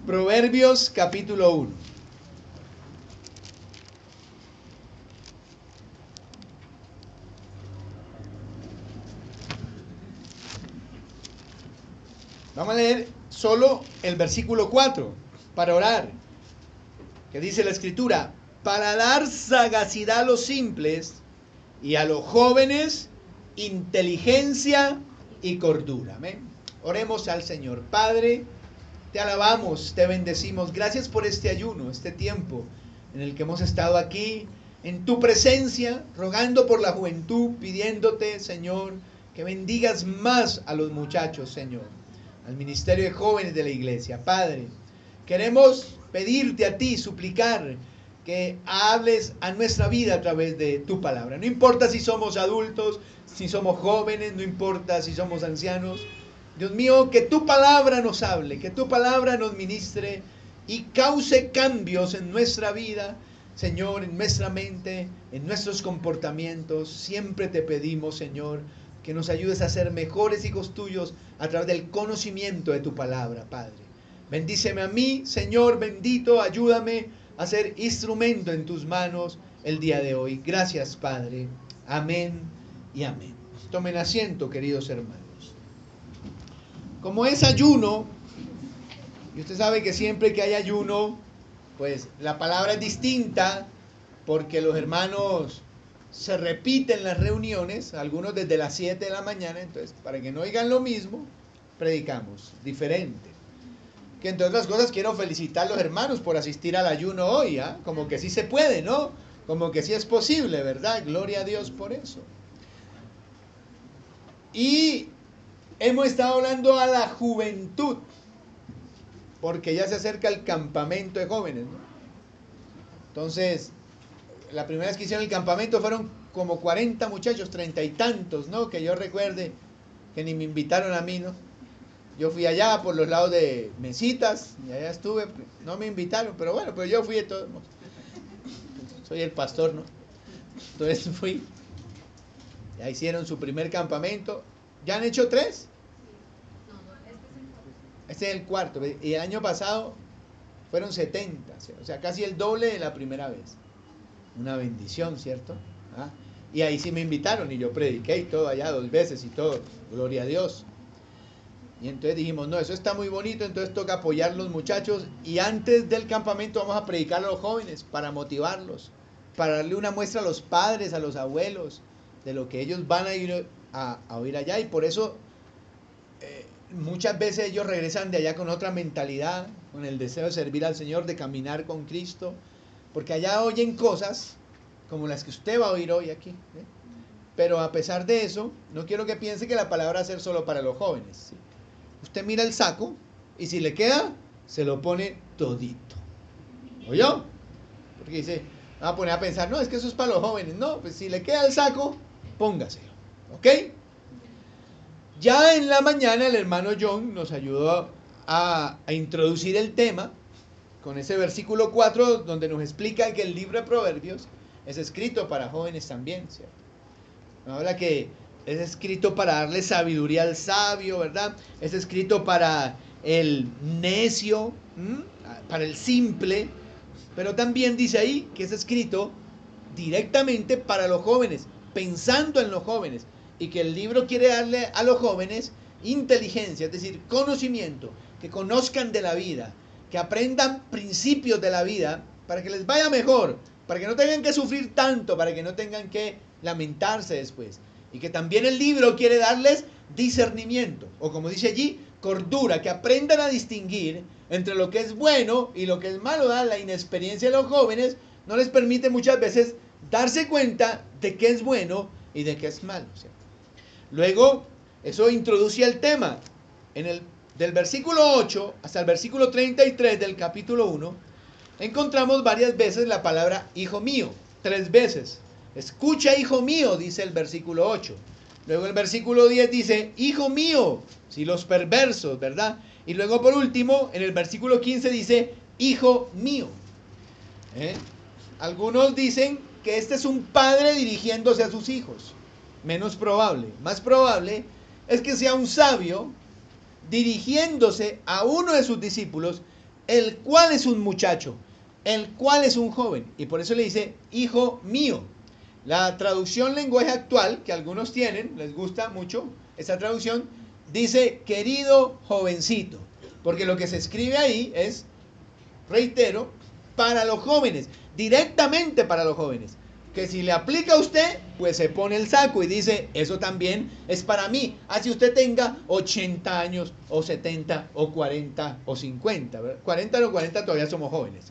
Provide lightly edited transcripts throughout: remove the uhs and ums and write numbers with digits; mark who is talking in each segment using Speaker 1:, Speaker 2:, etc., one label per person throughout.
Speaker 1: Proverbios capítulo 1. Vamos a leer solo el versículo 4 para orar. Que dice la escritura: para dar sagacidad a los simples y a los jóvenes inteligencia y cordura. Amén. Oremos al Señor. Padre, te alabamos, te bendecimos. Gracias por este ayuno, este tiempo en el que hemos estado aquí en tu presencia, rogando por la juventud, pidiéndote, Señor, que bendigas más a los muchachos, Señor, al ministerio de jóvenes de la iglesia. Padre, queremos pedirte a ti, suplicar que hables a nuestra vida a través de tu palabra. No importa si somos adultos, si somos jóvenes, no importa si somos ancianos. Dios mío, que tu palabra nos hable, que tu palabra nos ministre y cause cambios en nuestra vida, Señor, en nuestra mente, en nuestros comportamientos. Siempre te pedimos, Señor, que nos ayudes a ser mejores hijos tuyos a través del conocimiento de tu palabra, Padre. Bendíceme a mí, Señor bendito, ayúdame a ser instrumento en tus manos el día de hoy. Gracias, Padre. Amén y amén. Tomen asiento, queridos hermanos. Como es ayuno, y usted sabe que siempre que hay ayuno, pues la palabra es distinta, porque los hermanos se repiten las reuniones, algunos desde las 7 de la mañana, entonces para que no oigan lo mismo, predicamos diferente. Que entre otras cosas quiero felicitar a los hermanos por asistir al ayuno hoy, ¿eh? Como que sí se puede, ¿no? Como que sí es posible, ¿verdad? Gloria a Dios por eso. Y hemos estado hablando a la juventud, porque ya se acerca el campamento de jóvenes, ¿no? Entonces, la primera vez que hicieron el campamento fueron como 40 muchachos, 30 y tantos, ¿no? Que yo recuerde, que ni me invitaron a mí, ¿no? Yo fui allá por los lados de Mesitas, y allá estuve, no me invitaron, pero bueno, pues yo fui de todos modos. Soy el pastor, ¿no? Entonces fui. Ya hicieron su primer campamento. ¿Ya han hecho 3? Este es el cuarto. Y el año pasado fueron 70, o sea, casi el doble de la primera vez. Una bendición, ¿cierto? ¿Ah? Y ahí sí me invitaron y yo prediqué y todo allá 2 veces y todo. Gloria a Dios. Y entonces dijimos, no, eso está muy bonito, entonces toca apoyar a los muchachos y antes del campamento vamos a predicar a los jóvenes para motivarlos, para darle una muestra a los padres, a los abuelos, de lo que ellos van a ir a oír allá. Y por eso muchas veces ellos regresan de allá con otra mentalidad, con el deseo de servir al Señor, de caminar con Cristo, porque allá oyen cosas como las que usted va a oír hoy aquí, ¿eh? Pero a pesar de eso, no quiero que piense que la palabra va a ser solo para los jóvenes, ¿sí? Usted mira el saco y si le queda, se lo pone todito. ¿Oyó? Porque dice, va a poner a pensar, no, es que eso es para los jóvenes. No, pues si le queda el saco, póngaselo. ¿Ok? Ya en la mañana el hermano John nos ayudó a introducir el tema con ese versículo 4 donde nos explica que el libro de Proverbios es escrito para jóvenes también, ¿cierto? Habla que es escrito para darle sabiduría al sabio, ¿verdad? Es escrito para el necio, para el simple, pero también dice ahí que es escrito directamente para los jóvenes, pensando en los jóvenes, y que el libro quiere darle a los jóvenes inteligencia, es decir, conocimiento, que conozcan de la vida, que aprendan principios de la vida para que les vaya mejor, para que no tengan que sufrir tanto, para que no tengan que lamentarse después. Y que también el libro quiere darles discernimiento, o como dice allí, cordura, que aprendan a distinguir entre lo que es bueno y lo que es malo. La inexperiencia de los jóvenes no les permite muchas veces darse cuenta de qué es bueno y de qué es malo, ¿cierto? Luego, eso introduce el tema. Del versículo 8 hasta el versículo 33 del capítulo 1, encontramos varias veces la palabra hijo mío, 3 veces. Escucha, hijo mío, dice el versículo 8. Luego el versículo 10 dice, hijo mío, si los perversos, ¿verdad? Y luego por último, en el versículo 15 dice, hijo mío. Algunos dicen que este es un padre dirigiéndose a sus hijos. Menos probable. Más probable es que sea un sabio dirigiéndose a uno de sus discípulos el cual es un muchacho, el cual es un joven. Y por eso le dice, hijo mío. La traducción lenguaje actual, que algunos tienen, les gusta mucho esta traducción, dice, querido jovencito. Porque lo que se escribe ahí es, reitero, para los jóvenes, directamente para los jóvenes. Que si le aplica a usted, pues se pone el saco y dice, eso también es para mí. Así usted tenga 80 años, o 70, o 40, o 50. ¿verdad? 40 o 40 todavía somos jóvenes.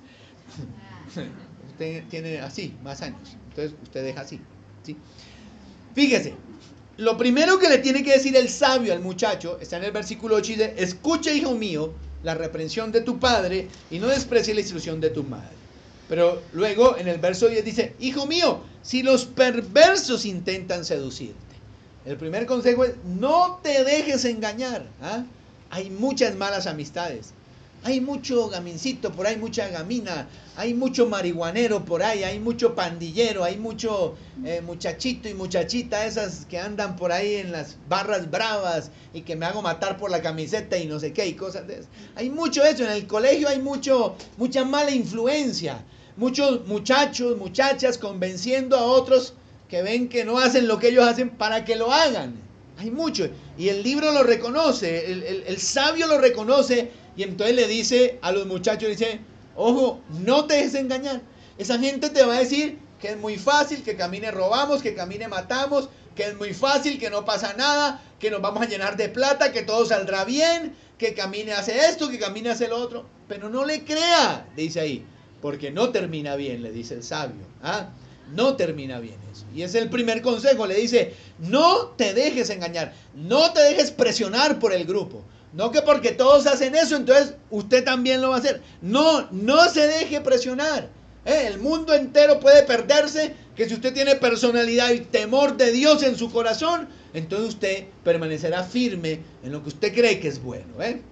Speaker 1: Usted tiene así, más años. Entonces usted deja así. ¿sí? Fíjese, lo primero que le tiene que decir el sabio al muchacho, está en el versículo 8, dice, escucha, hijo mío, la reprensión de tu padre y no desprecies la instrucción de tu madre. Pero luego en el verso 10 dice, hijo mío, si los perversos intentan seducirte. El primer consejo es, no te dejes engañar. ¿ah? Hay muchas malas amistades. Hay mucho gamincito por ahí, mucha gamina. Hay mucho marihuanero por ahí, hay mucho pandillero, hay mucho muchachito y muchachita esas que andan por ahí en las barras bravas y que me hago matar por la camiseta y no sé qué y cosas de esas. Hay mucho eso, en el colegio hay mucha mala influencia. Muchos muchachos, muchachas convenciendo a otros que ven que no hacen lo que ellos hacen para que lo hagan. Hay mucho. Y el libro lo reconoce, el sabio lo reconoce y entonces le dice a los muchachos, dice, ojo, no te dejes engañar. Esa gente te va a decir que es muy fácil, que camine robamos, que camine matamos, que es muy fácil, que no pasa nada, que nos vamos a llenar de plata, que todo saldrá bien, que camine hace esto, que camine hace lo otro. Pero no le crea, dice ahí. Porque no termina bien, le dice el sabio. ¿ah? No termina bien eso. Y es el primer consejo. Le dice, no te dejes engañar. No te dejes presionar por el grupo. No que porque todos hacen eso, entonces usted también lo va a hacer. No, no se deje presionar. El mundo entero puede perderse. Que si usted tiene personalidad y temor de Dios en su corazón, entonces usted permanecerá firme en lo que usted cree que es bueno.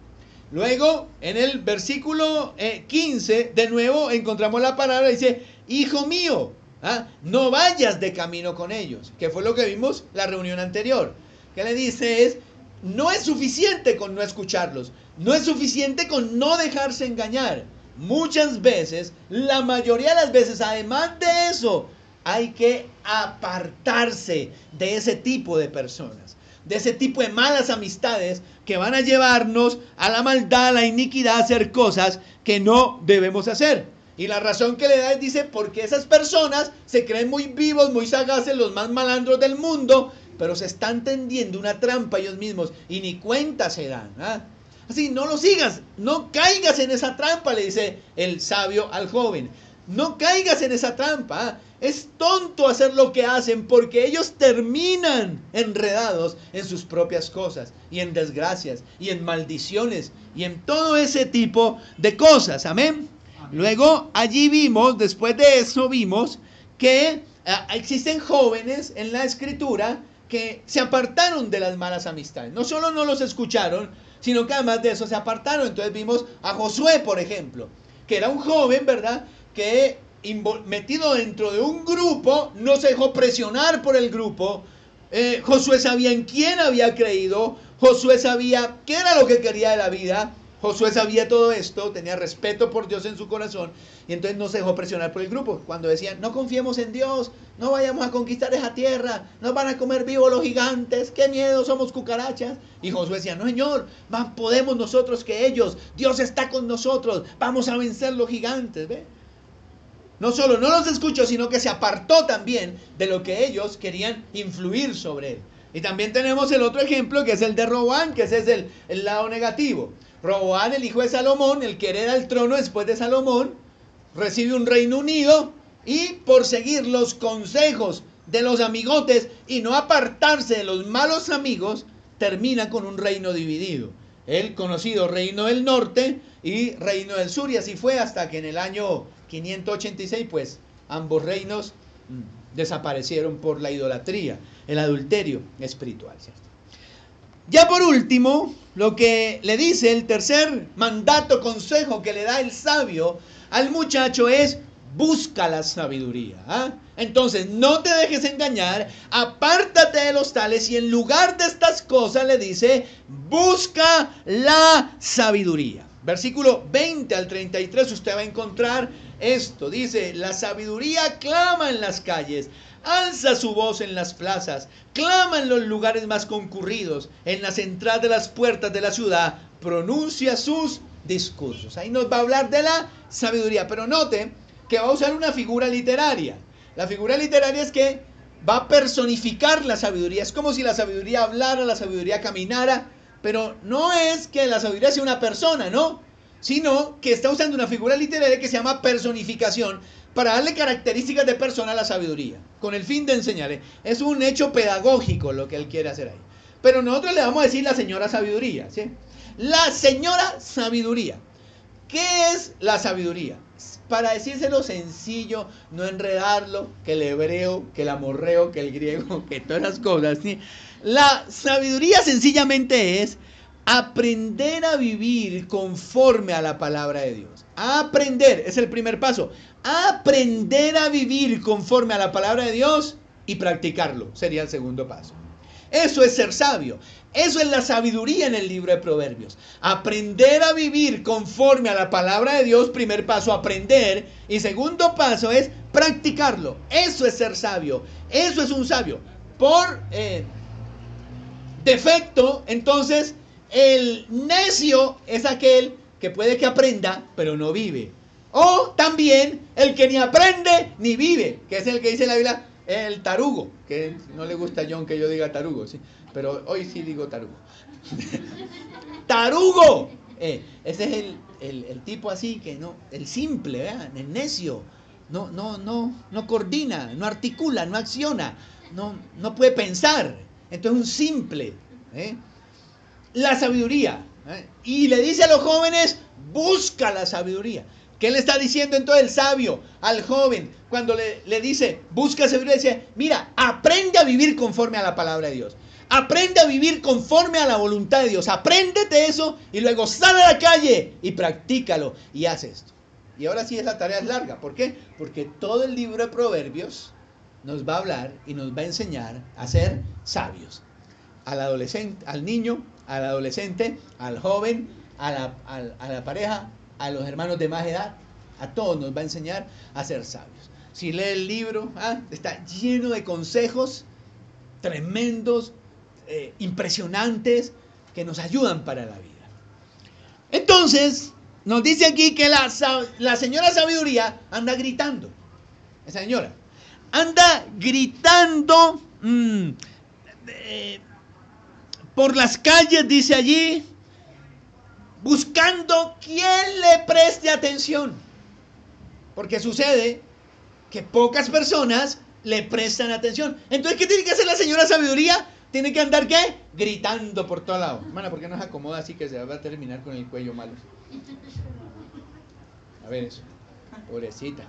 Speaker 1: Luego, en el versículo 15, de nuevo encontramos la palabra, dice, hijo mío, no vayas de camino con ellos, que fue lo que vimos la reunión anterior. Que le dice es, no es suficiente con no escucharlos, no es suficiente con no dejarse engañar. Muchas veces, la mayoría de las veces, además de eso, hay que apartarse de ese tipo de personas, de ese tipo de malas amistades que van a llevarnos a la maldad, a la iniquidad, a hacer cosas que no debemos hacer. Y la razón que le da es, dice, porque esas personas se creen muy vivos, muy sagaces, los más malandros del mundo, pero se están tendiendo una trampa ellos mismos y ni cuenta se dan. Así, no lo sigas, no caigas en esa trampa, le dice el sabio al joven. No caigas en esa trampa. Es tonto hacer lo que hacen porque ellos terminan enredados en sus propias cosas y en desgracias y en maldiciones y en todo ese tipo de cosas. Amén. Luego allí vimos, después de eso vimos que existen jóvenes en la escritura que se apartaron de las malas amistades. No solo no los escucharon, sino que además de eso se apartaron. Entonces vimos a Josué, por ejemplo, que era un joven, ¿verdad?, que metido dentro de un grupo, no se dejó presionar por el grupo. Josué sabía en quién había creído, Josué sabía qué era lo que quería de la vida, Josué sabía todo esto, tenía respeto por Dios en su corazón, y entonces no se dejó presionar por el grupo. Cuando decían, no confiemos en Dios, no vayamos a conquistar esa tierra, nos van a comer vivos los gigantes, qué miedo, somos cucarachas. Y Josué decía, no señor, más podemos nosotros que ellos, Dios está con nosotros, vamos a vencer los gigantes. ¿Ve? No solo no los escuchó, sino que se apartó también de lo que ellos querían influir sobre él. Y también tenemos el otro ejemplo, que es el de Roboán, que ese es el lado negativo. Roboán, el hijo de Salomón, el que hereda el trono después de Salomón, recibe un reino unido y por seguir los consejos de los amigotes y no apartarse de los malos amigos, termina con un reino dividido. El conocido reino del norte y reino del sur, y así fue hasta que en el año 586, pues ambos reinos desaparecieron por la idolatría, el adulterio espiritual, ¿cierto? Ya por último, lo que le dice el tercer mandato, consejo que le da el sabio al muchacho es: busca la sabiduría. Entonces, no te dejes engañar, apártate de los tales, y en lugar de estas cosas le dice: busca la sabiduría. Versículo 20 al 33 usted va a encontrar esto. Dice, la sabiduría clama en las calles, alza su voz en las plazas, clama en los lugares más concurridos, en las entradas de las puertas de la ciudad, pronuncia sus discursos. Ahí nos va a hablar de la sabiduría, pero note que va a usar una figura literaria. La figura literaria es que va a personificar la sabiduría. Es como si la sabiduría hablara, la sabiduría caminara, pero no es que la sabiduría sea una persona, ¿no? Sino que está usando una figura literaria que se llama personificación para darle características de persona a la sabiduría, con el fin de enseñarle. Es un hecho pedagógico lo que él quiere hacer ahí. Pero nosotros le vamos a decir la señora sabiduría, ¿sí? La señora sabiduría. ¿Qué es la sabiduría? Para decírselo sencillo, no enredarlo, que el hebreo, que el amorreo, que el griego, que todas las cosas, ¿sí? La sabiduría sencillamente es aprender a vivir conforme a la palabra de Dios. Aprender, es el primer paso. Aprender a vivir conforme a la palabra de Dios y practicarlo, sería el segundo paso. Eso es ser sabio. Eso es la sabiduría en el libro de Proverbios. Aprender a vivir conforme a la palabra de Dios, primer paso, aprender. Y segundo paso es practicarlo. Eso es ser sabio. Eso es un sabio. Por defecto, entonces, el necio es aquel que puede que aprenda, pero no vive. O también el que ni aprende ni vive, que es el que dice la Biblia, el tarugo, que no le gusta a John que yo diga tarugo, ¿sí? Pero hoy sí digo tarugo. ¡Tarugo! Ese es el tipo así que no, el simple, ¿verdad? El necio. No coordina, no articula, no acciona, no puede pensar. Entonces un simple. La sabiduría. Y le dice a los jóvenes, busca la sabiduría. ¿Qué le está diciendo entonces el sabio al joven? Cuando le dice, busca sabiduría, dice, mira, aprende a vivir conforme a la palabra de Dios. Aprende a vivir conforme a la voluntad de Dios. Apréndete eso y luego sal a la calle y practícalo y haz esto. Y ahora sí, esa tarea es larga. ¿Por qué? Porque todo el libro de Proverbios nos va a hablar y nos va a enseñar a ser sabios. Al adolescente, al niño, al adolescente, al joven, a la pareja, a los hermanos de más edad, a todos nos va a enseñar a ser sabios. Si lee el libro, está lleno de consejos tremendos, impresionantes, que nos ayudan para la vida. Entonces, nos dice aquí que la señora sabiduría anda gritando. Esa señora anda gritando por las calles, dice allí, buscando quien le preste atención. Porque sucede que pocas personas le prestan atención. Entonces, ¿qué tiene que hacer la señora sabiduría? Tiene que andar, ¿qué? Gritando por todo lado. Hermana, ¿por qué no se acomoda así que se va a terminar con el cuello malo? A ver eso. Pobrecita.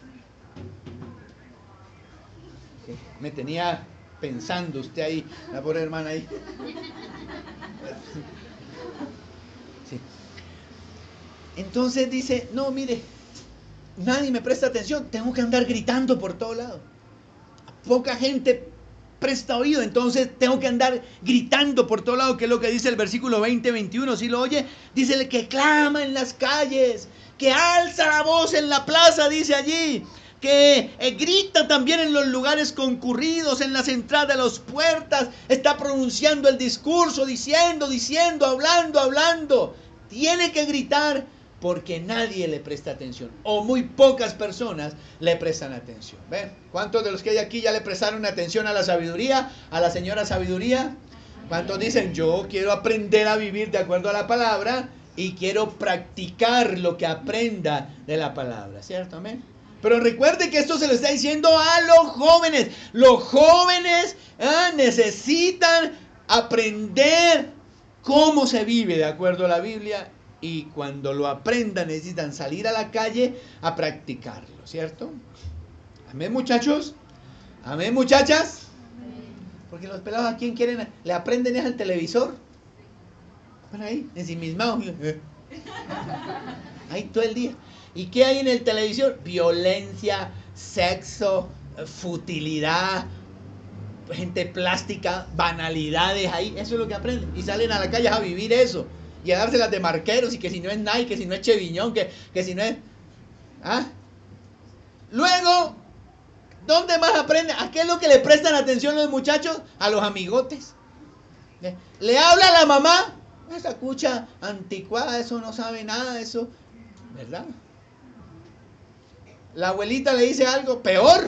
Speaker 1: Me tenía pensando usted ahí, la pobre hermana ahí. Sí. Entonces dice, no, mire, nadie me presta atención, tengo que andar gritando por todo lado. Poca gente presta oído, entonces tengo que andar gritando por todo lado, que es lo que dice el versículo 20-21, si lo oye, dice que clama en las calles, que alza la voz en la plaza, dice allí, que grita también en los lugares concurridos, en las entradas de las puertas, está pronunciando el discurso, diciendo, hablando, tiene que gritar porque nadie le presta atención, o muy pocas personas le prestan atención. ¿Ven? ¿Cuántos de los que hay aquí ya le prestaron atención a la sabiduría, a la señora sabiduría? ¿Cuántos dicen, yo quiero aprender a vivir de acuerdo a la palabra y quiero practicar lo que aprenda de la palabra? ¿Cierto? Amén. Pero recuerde que esto se lo está diciendo a los jóvenes. Los jóvenes necesitan aprender cómo se vive de acuerdo a la Biblia. Y cuando lo aprendan necesitan salir a la calle a practicarlo, ¿cierto? Amén, muchachos. Amén, muchachas. Porque los pelados, ¿a quién quieren? ¿Le aprenden es al televisor? Van ahí, ensimismados. Ahí todo el día. ¿Y qué hay en el televisor? Violencia, sexo, futilidad, gente plástica, banalidades ahí. Eso es lo que aprenden. Y salen a la calle a vivir eso. y a dárselas de marqueros, y que si no es Nike, que si no es Cheviñón, que si no es... ¿Ah? Luego, ¿dónde más aprenden? ¿A qué es lo que le prestan atención los muchachos? A los amigotes. Le habla a la mamá, esa cucha anticuada, eso no sabe nada, eso, ¿verdad? La abuelita le dice algo peor,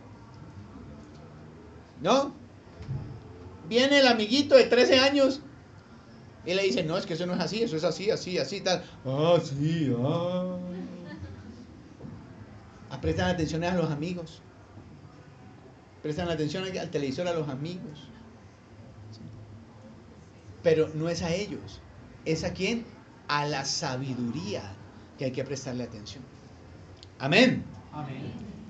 Speaker 1: ¿no? Viene el amiguito de 13 años y le dice, no, es que eso no es así, eso es así, así, así, tal. Ah, sí, ah. Prestan atención a los amigos. Prestan atención al televisor, a los amigos. Pero no es a ellos. ¿Es a quién? A la sabiduría que hay que prestarle atención. Amén.
Speaker 2: Amén.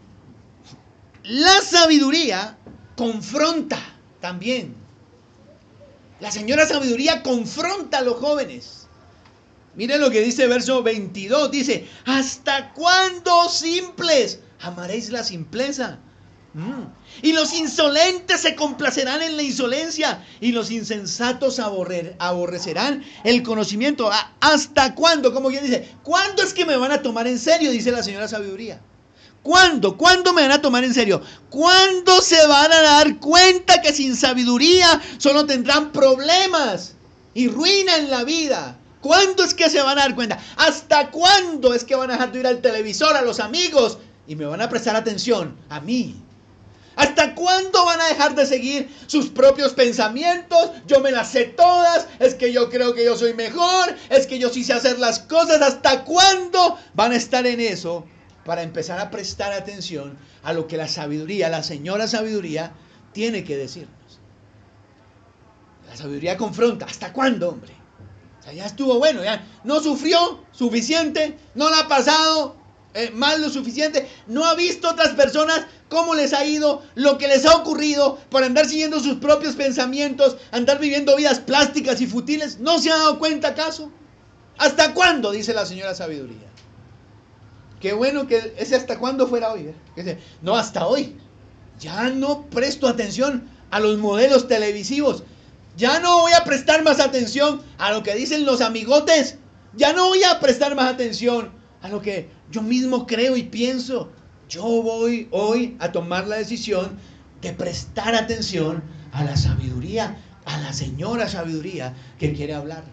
Speaker 1: La sabiduría confronta también. La señora sabiduría confronta a los jóvenes. Miren lo que dice verso 22. Dice, ¿hasta cuándo simples amaréis la simpleza? Y los insolentes se complacerán en la insolencia, y los insensatos aborrecerán el conocimiento. ¿Hasta cuándo? Como quien dice, ¿cuándo es que me van a tomar en serio? Dice la señora sabiduría. ¿Cuándo? ¿Cuándo me van a tomar en serio? ¿Cuándo se van a dar cuenta que sin sabiduría solo tendrán problemas y ruina en la vida? ¿Cuándo es que se van a dar cuenta? ¿Hasta cuándo es que van a dejar de ir al televisor, a los amigos, y me van a prestar atención a mí? ¿Hasta cuándo van a dejar de seguir sus propios pensamientos? Yo me las sé todas, es que yo creo que yo soy mejor, es que yo sí sé hacer las cosas. ¿Hasta cuándo van a estar en eso? Para empezar a prestar atención a lo que la sabiduría, la señora sabiduría, tiene que decirnos. La sabiduría confronta. ¿Hasta cuándo, hombre? O sea, ya estuvo bueno, ya no sufrió suficiente, no la ha pasado mal lo suficiente, no ha visto otras personas cómo les ha ido, lo que les ha ocurrido por andar siguiendo sus propios pensamientos, andar viviendo vidas plásticas y futiles. ¿No se ha dado cuenta acaso? ¿Hasta cuándo? Dice la señora sabiduría. Qué bueno que ese hasta cuándo fuera hoy. ¿Eh? No, hasta hoy. Ya no presto atención a los modelos televisivos. Ya no voy a prestar más atención a lo que dicen los amigotes. Ya no voy a prestar más atención a lo que yo mismo creo y pienso. Yo voy hoy a tomar la decisión de prestar atención a la sabiduría, a la señora sabiduría que quiere hablarme.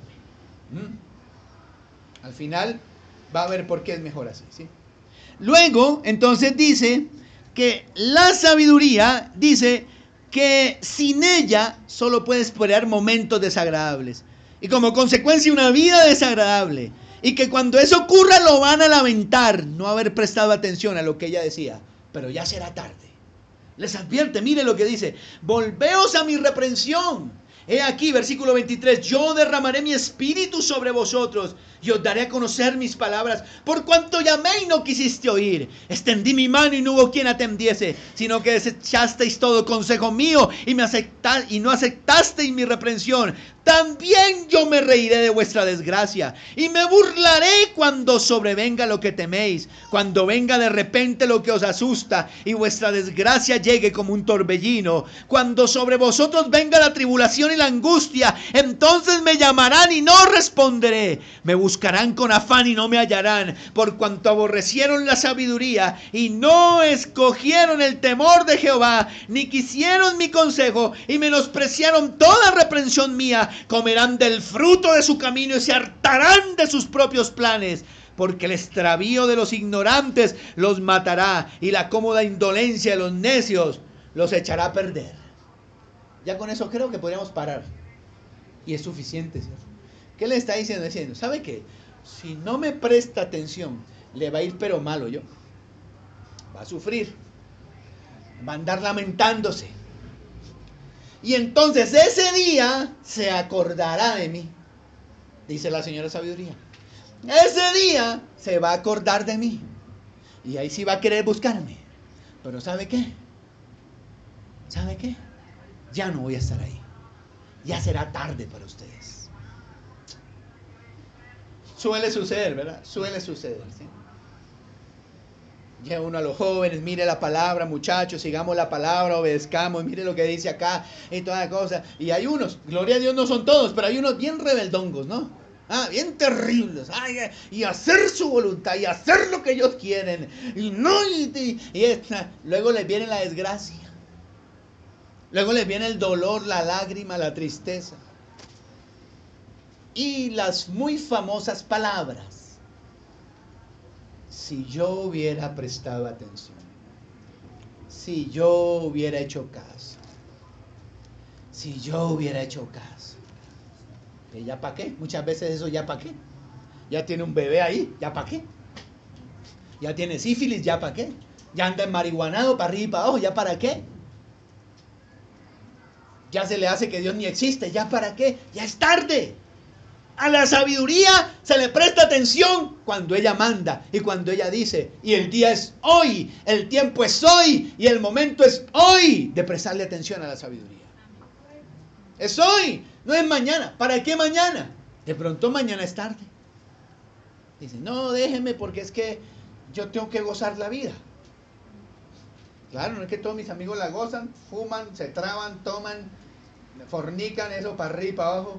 Speaker 1: Al final va a ver por qué es mejor así, ¿sí? Luego, entonces dice que la sabiduría dice que sin ella solo puedes esperar momentos desagradables y como consecuencia una vida desagradable, y que cuando eso ocurra lo van a lamentar no haber prestado atención a lo que ella decía, pero ya será tarde. Les advierte, mire lo que dice: volveos a mi reprensión. He aquí, versículo 23, yo derramaré mi espíritu sobre vosotros y os daré a conocer mis palabras. Por cuanto llamé y no quisiste oír, extendí mi mano y no hubo quien atendiese, sino que desechasteis todo consejo mío y no aceptasteis mi reprensión. También yo me reiré de vuestra desgracia y me burlaré cuando sobrevenga lo que teméis, cuando venga de repente lo que os asusta y vuestra desgracia llegue como un torbellino, cuando sobre vosotros venga la tribulación y la angustia, entonces me llamarán y no responderé, me buscarán con afán y no me hallarán, por cuanto aborrecieron la sabiduría y no escogieron el temor de Jehová, ni quisieron mi consejo y menospreciaron toda reprensión mía. Comerán del fruto de su camino y se hartarán de sus propios planes, porque el extravío de los ignorantes los matará y la cómoda indolencia de los necios los echará a perder. Ya con eso creo que podríamos parar y es suficiente, ¿cierto? ¿Qué le está diciendo? ¿Sabe qué? Si no me presta atención, le va a ir pero malo yo. Va a sufrir, va a andar lamentándose. Y entonces ese día se acordará de mí, dice la señora sabiduría. Ese día se va a acordar de mí. Y ahí sí va a querer buscarme. Pero ¿sabe qué? ¿Sabe qué? Ya no voy a estar ahí. Ya será tarde para ustedes. Suele suceder, ¿verdad? Suele suceder, ¿sí? Lleva uno a los jóvenes, mire la palabra, muchachos, sigamos la palabra, obedezcamos, mire lo que dice acá y toda la cosa. Y hay unos, gloria a Dios, no son todos, pero hay unos bien rebeldongos, ¿no? bien terribles, y hacer su voluntad, y hacer lo que ellos quieren, luego les viene la desgracia, luego les viene el dolor, la lágrima, la tristeza, y las muy famosas palabras: si yo hubiera prestado atención, si yo hubiera hecho caso, si yo hubiera hecho caso. ¿Ya para qué? Muchas veces eso, ¿ya para qué? Ya tiene un bebé ahí, ¿ya para qué? Ya tiene sífilis, ¿ya para qué? Ya anda marihuanado para arriba y para abajo, ¿ya para qué? Ya se le hace que Dios ni existe, ¿ya para qué? Ya es tarde. A la sabiduría se le presta atención cuando ella manda y cuando ella dice, y el día es hoy, el tiempo es hoy y el momento es hoy de prestarle atención a la sabiduría. Es hoy, no es mañana. ¿Para qué mañana? De pronto mañana es tarde. Dice, no, déjeme porque es que yo tengo que gozar la vida. Claro, no es que todos mis amigos la gozan, fuman, se traban, toman, fornican, eso para arriba y para abajo,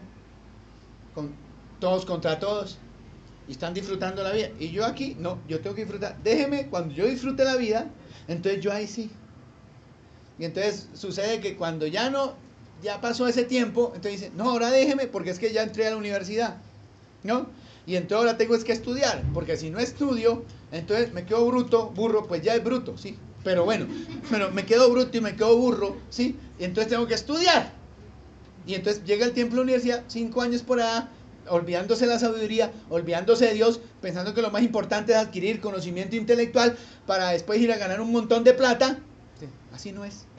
Speaker 1: todos contra todos, y están disfrutando la vida. Y yo aquí, no, yo tengo que disfrutar. Déjeme, cuando yo disfrute la vida, entonces yo ahí sí. Y entonces sucede que cuando ya pasó ese tiempo, entonces dice, no, ahora déjeme porque es que ya entré a la universidad, ¿no? Y entonces ahora tengo es que estudiar, porque si no estudio, entonces me quedo burro, pues ya es bruto, sí, pero bueno, me quedo bruto y me quedo burro, sí, y entonces tengo que estudiar. Y entonces llega el tiempo de la universidad, 5 años por allá, olvidándose la sabiduría, olvidándose de Dios, pensando que lo más importante es adquirir conocimiento intelectual para después ir a ganar un montón de plata. Sí, así no es.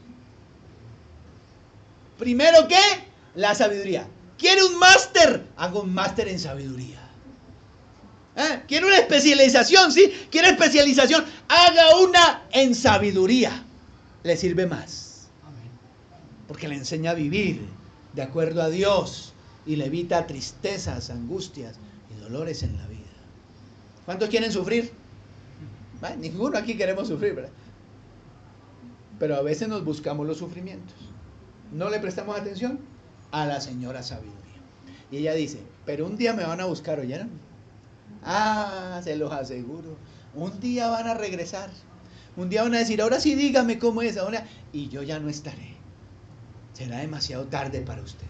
Speaker 1: Primero, ¿qué? La sabiduría. ¿Quiere un máster? Haga un máster en sabiduría. ¿Quiere una especialización? ¿Sí? ¿Quiere especialización? Haga una en sabiduría. Le sirve más. Porque le enseña a vivir de acuerdo a Dios y le evita tristezas, angustias y dolores en la vida. ¿Cuántos quieren sufrir? Ninguno aquí queremos sufrir, ¿verdad? Pero a veces nos buscamos los sufrimientos. No le prestamos atención a la señora sabiduría. Y ella dice, pero un día me van a buscar, ¿oyeron? Se los aseguro. Un día van a regresar. Un día van a decir, ahora sí dígame cómo es ahora. Y yo ya no estaré. Será demasiado tarde para ustedes.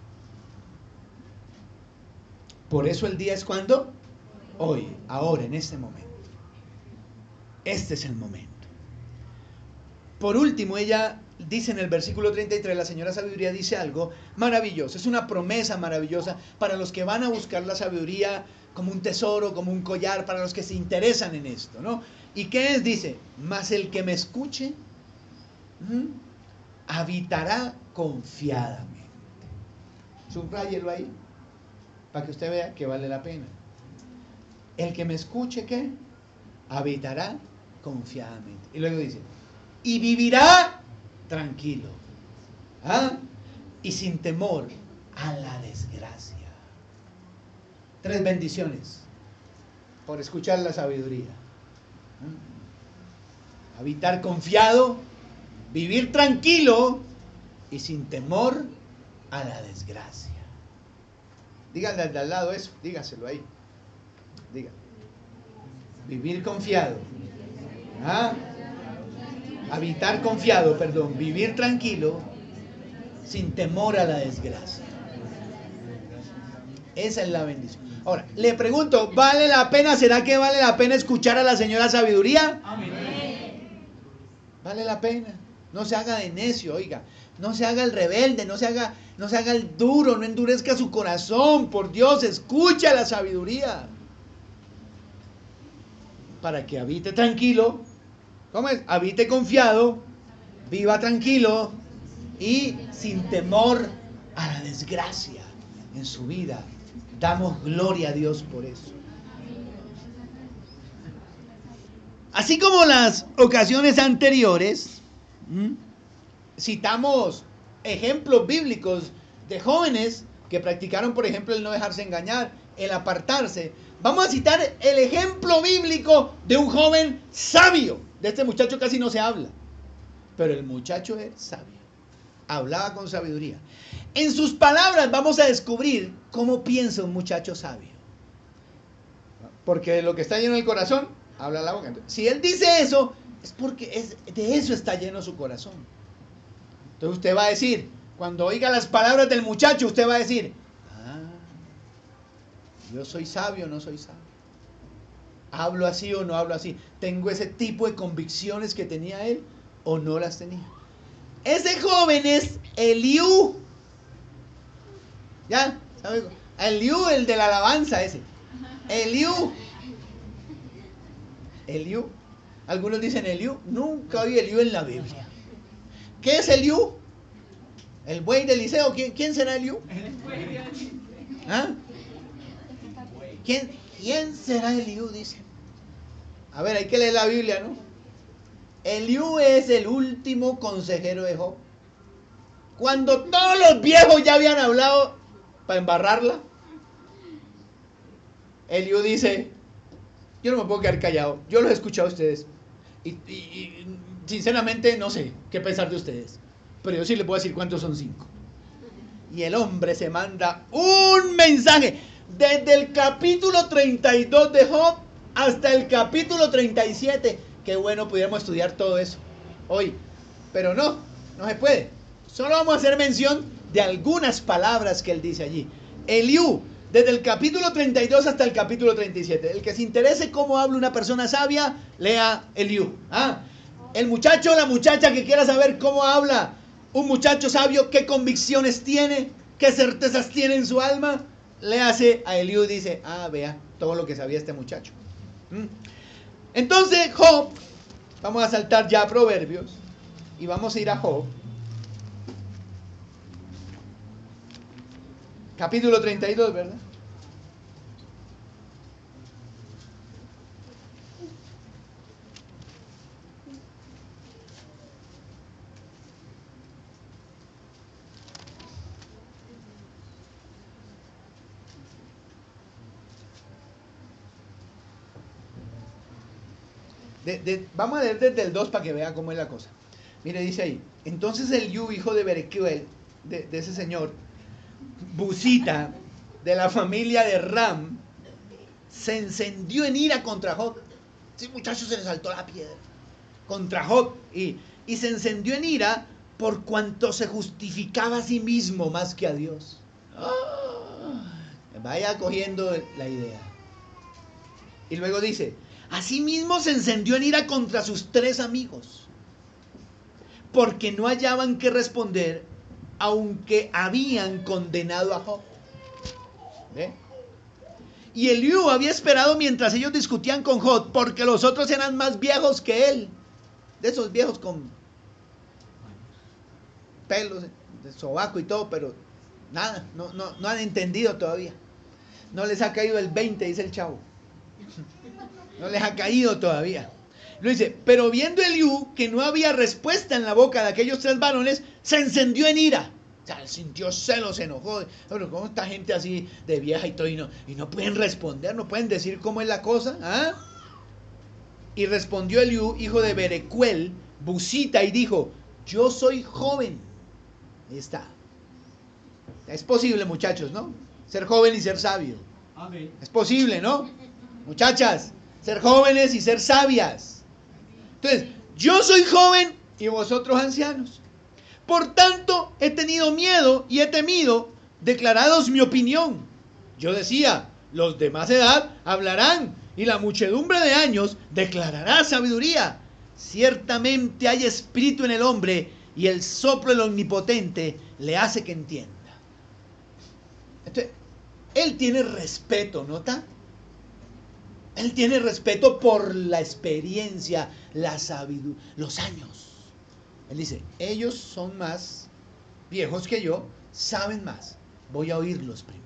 Speaker 1: Por eso el día es cuando? Hoy, ahora, en este momento. Este es el momento. Por último, ella dice en el versículo 33, la señora sabiduría dice algo maravilloso. Es una promesa maravillosa para los que van a buscar la sabiduría como un tesoro, como un collar, para los que se interesan en esto, ¿no? ¿Y qué es? Dice, mas el que me escuche habitará confiadamente. Subráyelo ahí, para que usted vea que vale la pena. El que me escuche, ¿qué? Habitará confiadamente. Y luego dice, y vivirá tranquilo, y sin temor a la desgracia. 3 bendiciones por escuchar la sabiduría. Habitar confiado, vivir tranquilo y sin temor a la desgracia. Díganle al de al lado eso, dígaselo ahí. Díganle. Vivir confiado. Habitar confiado, vivir tranquilo, sin temor a la desgracia. Esa es la bendición. Ahora, le pregunto, ¿vale la pena? ¿Será que vale la pena escuchar a la señora sabiduría? Amén. Vale la pena. No se haga de necio, oiga. No se haga el rebelde, no se haga el duro, no endurezca su corazón. Por Dios, escucha la sabiduría. Para que habite tranquilo. ¿Cómo es? Habite confiado, viva tranquilo y sin temor a la desgracia en su vida. Damos gloria a Dios por eso. Así como las ocasiones anteriores, citamos ejemplos bíblicos de jóvenes que practicaron, por ejemplo, el no dejarse engañar, el apartarse. Vamos a citar el ejemplo bíblico de un joven sabio. De este muchacho casi no se habla, pero el muchacho es sabio. Hablaba con sabiduría. En sus palabras vamos a descubrir cómo piensa un muchacho sabio. Porque de lo que está lleno el corazón, habla la boca. Entonces, si él dice eso, es porque de eso está lleno su corazón. Entonces usted va a decir, cuando oiga las palabras del muchacho, usted va a decir, ah, yo soy sabio o no soy sabio. ¿Hablo así o no hablo así? ¿Tengo ese tipo de convicciones que tenía él o no las tenía? Ese joven es Eliú. ¿Ya? ¿Sabe? Eliú, el de la alabanza ese. Eliú. Eliú. Algunos dicen Eliú. Nunca oí Eliú en la Biblia. ¿Qué es Eliú? ¿El buey de Eliseo? ¿Quién será Eliú? ¿Ah? ¿Quién será Eliú? Dice. A ver, hay que leer la Biblia, ¿no? Eliú es el último consejero de Job. Cuando todos los viejos ya habían hablado para embarrarla, Eliú dice, yo no me puedo quedar callado, yo los he escuchado a ustedes y sinceramente no sé qué pensar de ustedes, pero yo sí les puedo decir cuántos son 5. Y el hombre se manda un mensaje desde el capítulo 32 de Job hasta el capítulo 37. Qué bueno pudiéramos estudiar todo eso hoy, pero no se puede. Solo vamos a hacer mención de algunas palabras que él dice allí. Eliú, desde el capítulo 32 hasta el capítulo 37. El que se interese cómo habla una persona sabia, lea Eliú. El muchacho o la muchacha que quiera saber cómo habla un muchacho sabio, qué convicciones tiene, qué certezas tiene en su alma, le hace a Eliú y dice, vea todo lo que sabía este muchacho. Entonces Job, vamos a saltar ya a Proverbios y vamos a ir a Job, capítulo 32, ¿verdad? Vamos a leer desde el 2 para que vea cómo es la cosa. Mire, dice ahí, entonces Eliú, hijo de Berecuel, de ese señor, Busita, de la familia de Ram, se encendió en ira contra Job. Ese muchacho se le saltó la piedra contra Job y se encendió en ira por cuanto se justificaba a sí mismo más que a Dios. Vaya cogiendo la idea. Y luego dice, asimismo se encendió en ira contra sus 3 amigos, porque no hallaban qué responder, aunque habían condenado a Job. ¿Ve? Y Eliú había esperado mientras ellos discutían con Job, porque los otros eran más viejos que él. De esos viejos con pelos de sobaco y todo, pero nada, no han entendido todavía. No les ha caído el 20, dice el chavo. No les ha caído todavía. Lo dice, pero viendo Eliú que no había respuesta en la boca de aquellos 3 varones, se encendió en ira. O sea, sintió celos, se enojó. Pero ¿cómo esta gente así de vieja y todo? Y no pueden responder, no pueden decir cómo es la cosa. Y respondió Eliú, hijo de Berecuel, Busita, y dijo, yo soy joven. Ahí está. Es posible, muchachos, ¿no? Ser joven y ser sabio.
Speaker 2: Amén.
Speaker 1: Es posible, ¿no? Muchachas, ser jóvenes y ser sabias. Entonces, yo soy joven y vosotros ancianos. Por tanto, he tenido miedo y he temido, declarados mi opinión. Yo decía, los de más edad hablarán y la muchedumbre de años declarará sabiduría. Ciertamente hay espíritu en el hombre y el soplo del omnipotente le hace que entienda. Entonces, él tiene respeto, ¿nota? Él tiene respeto por la experiencia, la sabiduría, los años. Él dice, ellos son más viejos que yo, saben más. Voy a oírlos primero.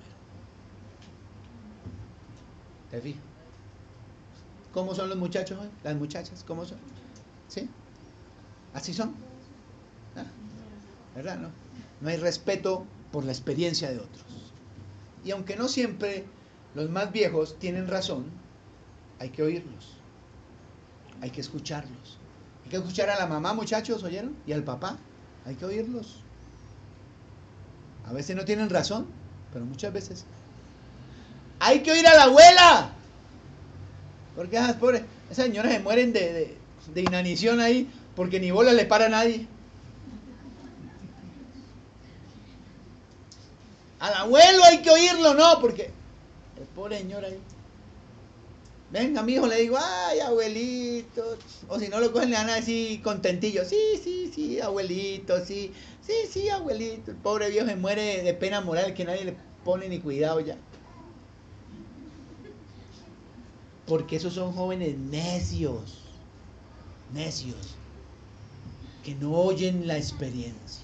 Speaker 1: ¿Te fijas? ¿Cómo son los muchachos hoy? Las muchachas, ¿cómo son? ¿Sí? ¿Así son? ¿Verdad? No hay respeto por la experiencia de otros. Y aunque no siempre los más viejos tienen razón, hay que oírlos. Hay que escucharlos. Hay que escuchar a la mamá, muchachos, ¿oyeron? Y al papá. Hay que oírlos. A veces no tienen razón, pero muchas veces. Hay que oír a la abuela. Porque esas pobres, esas señoras se mueren de inanición ahí, porque ni bola le para a nadie. Al abuelo hay que oírlo, no, porque el pobre señor ahí. Venga, mi hijo, le digo, ay, abuelito. O si no lo cogen, le dan así contentillo. Sí, abuelito, sí, abuelito. El pobre viejo se muere de pena moral que nadie le pone ni cuidado ya. Porque esos son jóvenes necios, que no oyen la experiencia.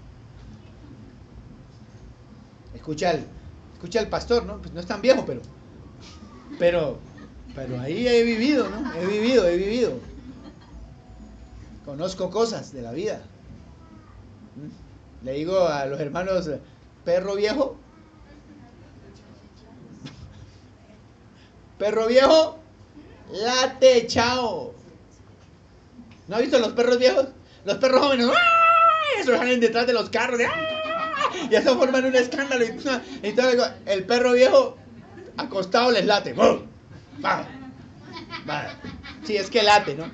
Speaker 1: Escucha al pastor, ¿no? Pues no es tan viejo, pero ahí he vivido, ¿no? He vivido. Conozco cosas de la vida. Le digo a los hermanos, perro viejo, late, chao. ¿No has visto los perros viejos? Los perros jóvenes, ¡ay! Esos salen detrás de los carros, y eso forman un escándalo. Y todo, el perro viejo acostado les late. Va. Sí, es que late, ¿no?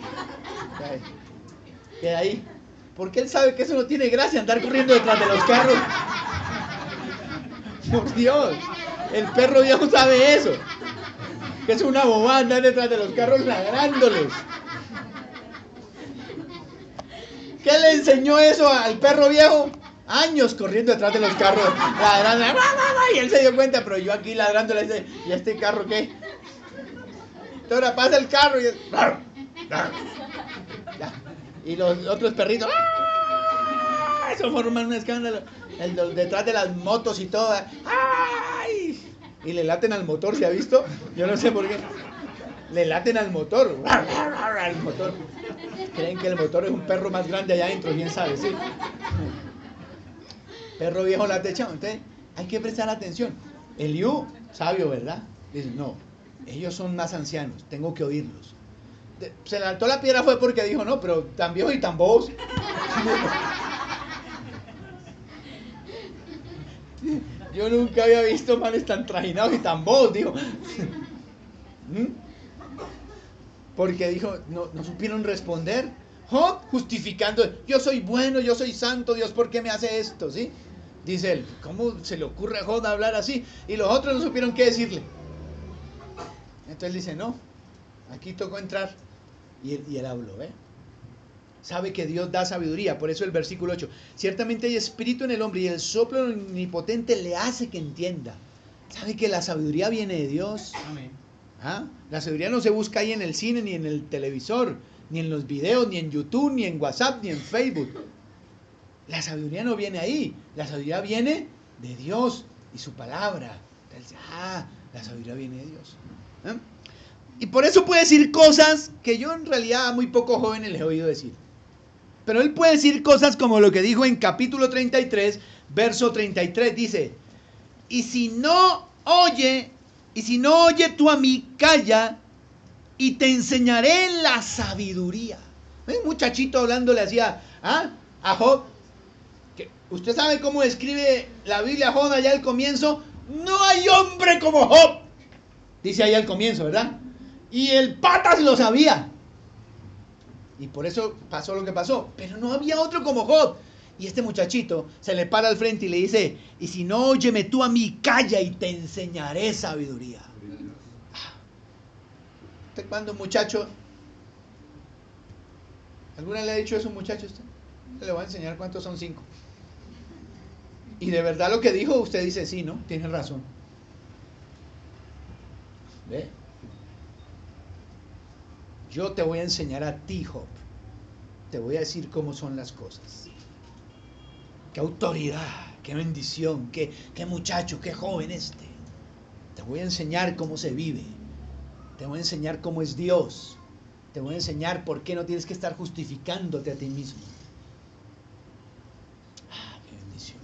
Speaker 1: Queda ahí. Porque él sabe que eso no tiene gracia, andar corriendo detrás de los carros. Por Dios, el perro viejo sabe eso. Que es una bobada andar detrás de los carros ladrándoles. ¿Qué le enseñó eso al perro viejo? Años corriendo detrás de los carros, ladrando, y él se dio cuenta, pero yo aquí ladrándole, ¿y este carro qué? Entonces ahora pasa el carro y los otros perritos, eso forman un escándalo, detrás de las motos y todo, ¡ay! Y le laten al motor, ¿se ha visto? Yo no sé por qué. Le laten al motor. Al motor. Creen que el motor es un perro más grande allá adentro, bien sabe, sí. Perro viejo late, chao. Entonces, hay que prestar atención. Eliú, sabio, ¿verdad? Dice, no, ellos son más ancianos, tengo que oírlos. Se levantó la piedra fue porque dijo, no, pero tan viejos y tan bobos. Yo nunca había visto manes tan trajinados y tan bobos, dijo. Porque dijo, no supieron responder. Job justificando, yo soy bueno, yo soy santo, Dios, ¿por qué me hace esto? ¿Sí? Dice él, ¿cómo se le ocurre a Job hablar así? Y los otros no supieron qué decirle. Entonces dice, no, aquí tocó entrar. Y él habló, ¿eh? Sabe que Dios da sabiduría, por eso el versículo 8. Ciertamente hay espíritu en el hombre y el soplo omnipotente le hace que entienda. Sabe que la sabiduría viene de Dios.
Speaker 2: Amén.
Speaker 1: ¿Ah? La sabiduría no se busca ahí en el cine, ni en el televisor, ni en los videos, ni en YouTube, ni en WhatsApp, ni en Facebook. La sabiduría no viene ahí. La sabiduría viene de Dios y su palabra. Entonces, la sabiduría viene de Dios. ¿Eh? Y por eso puede decir cosas que yo en realidad a muy pocos jóvenes les he oído decir. Pero él puede decir cosas como lo que dijo en capítulo 33, verso 33. Dice, y si no oye tú a mí, calla, y te enseñaré la sabiduría. Un muchachito hablándole así a Job. ¿Usted sabe cómo describe la Biblia a Job allá al comienzo? No hay hombre como Job. Dice ahí al comienzo, ¿verdad? Y el patas lo sabía. Y por eso pasó lo que pasó. Pero no había otro como Job. Y este muchachito se le para al frente y le dice, y si no, óyeme tú a mí, calla y te enseñaré sabiduría. ¿Usted cuando un muchacho, alguna le ha dicho eso a un muchacho a usted? Le voy a enseñar cuántos son 5. Y de verdad lo que dijo, usted dice, sí, ¿no? Tiene razón. ¿Ve? Yo te voy a enseñar a ti, Job. Te voy a decir cómo son las cosas. Qué autoridad, qué bendición, qué muchacho, qué joven este. Te voy a enseñar cómo se vive. Te voy a enseñar cómo es Dios. Te voy a enseñar por qué no tienes que estar justificándote a ti mismo. Qué bendición.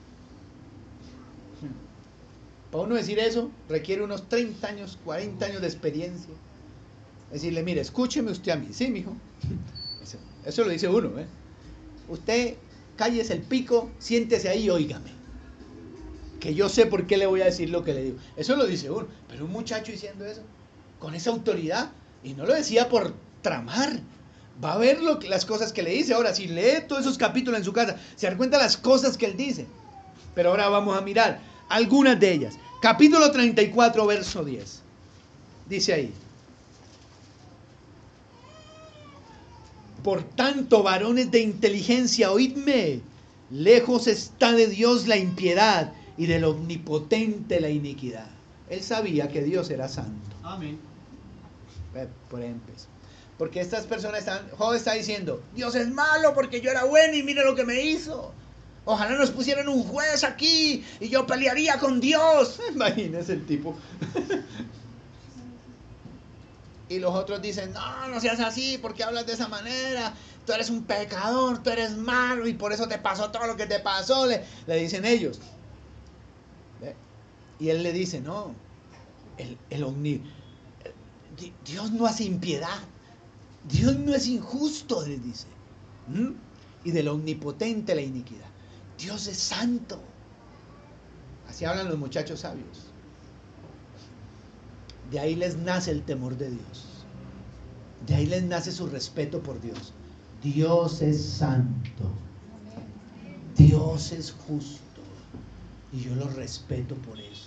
Speaker 1: Para uno decir eso, requiere unos 30 años, 40 años de experiencia. Decirle, mire, escúcheme usted a mí. Sí, mijo. Eso lo dice uno, ¿eh? Usted, cállese el pico, siéntese ahí y óigame. que yo sé por qué le voy a decir lo que le digo. Eso lo dice uno, pero un muchacho diciendo eso, con esa autoridad, y no lo decía por tramar. Va a ver las cosas que le dice. Ahora, si lee todos esos capítulos en su casa, se da cuenta de las cosas que él dice. Pero ahora vamos a mirar algunas de ellas. Capítulo 34, verso 10. Dice ahí: por tanto, varones de inteligencia, oídme. Lejos está de Dios la impiedad y del omnipotente la iniquidad. Él sabía que Dios era santo.
Speaker 2: Amén.
Speaker 1: Por ejemplo, porque estas personas Job está diciendo, Dios es malo porque yo era bueno y mire lo que me hizo. Ojalá nos pusieran un juez aquí y yo pelearía con Dios. Imagínese el tipo. Y los otros dicen, no, no seas así, ¿por qué hablas de esa manera? Tú eres un pecador, tú eres malo y por eso te pasó todo lo que te pasó, le dicen ellos. ¿Ve? Y él le dice, no, Dios no hace impiedad, Dios no es injusto, les dice. Y del omnipotente la iniquidad. Dios es santo. Así hablan los muchachos sabios. De ahí les nace el temor de Dios. De ahí les nace su respeto por Dios. Dios es santo. Dios es justo. Y yo lo respeto por eso.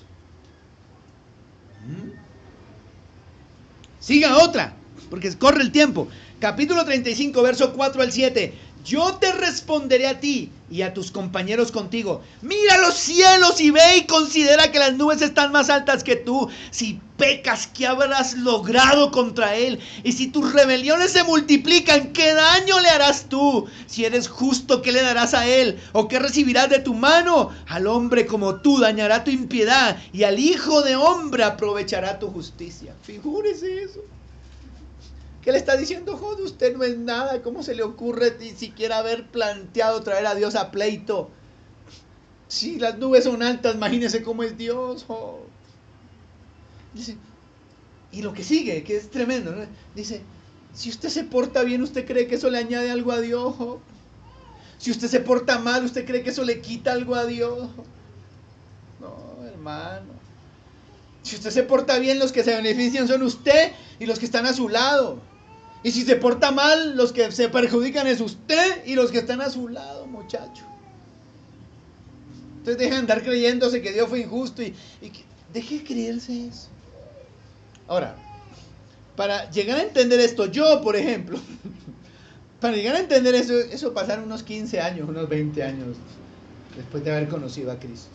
Speaker 1: Siga otra, porque corre el tiempo. Capítulo 35, verso 4 al 7. Yo te responderé a ti y a tus compañeros contigo. Mira los cielos y ve y considera que las nubes están más altas que tú. Si pecas, ¿qué habrás logrado contra él? Y si tus rebeliones se multiplican, ¿qué daño le harás tú? Si eres justo, ¿qué le darás a él? ¿O qué recibirás de tu mano? Al hombre como tú dañará tu impiedad, y al hijo de hombre aprovechará tu justicia. Figúrese eso. ¿Qué le está diciendo Job? Usted no es nada. ¿Cómo se le ocurre ni siquiera haber planteado traer a Dios a pleito? Si las nubes son altas, imagínese cómo es Dios, Job. Dice, y lo que sigue, que es tremendo, ¿no? Dice, si usted se porta bien, ¿usted cree que eso le añade algo a Dios, Job? Si usted se porta mal, ¿usted cree que eso le quita algo a Dios? No, hermano. Si usted se porta bien, los que se benefician son usted y los que están a su lado. Y si se porta mal, los que se perjudican es usted y los que están a su lado, muchacho. Entonces deja de andar creyéndose que Dios fue injusto y deje de creerse eso. Ahora, para llegar a entender esto, yo, por ejemplo, para llegar a entender eso pasaron unos 15 años, unos 20 años después de haber conocido a Cristo.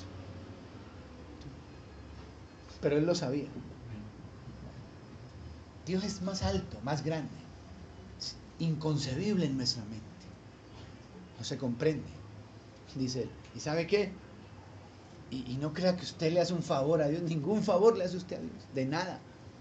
Speaker 1: Pero él lo sabía. Dios es más alto, más grande, es inconcebible en nuestra mente. No se comprende, dice él. ¿Y sabe qué? Y no crea que usted le hace un favor a Dios. Ningún favor le hace usted a Dios, de nada.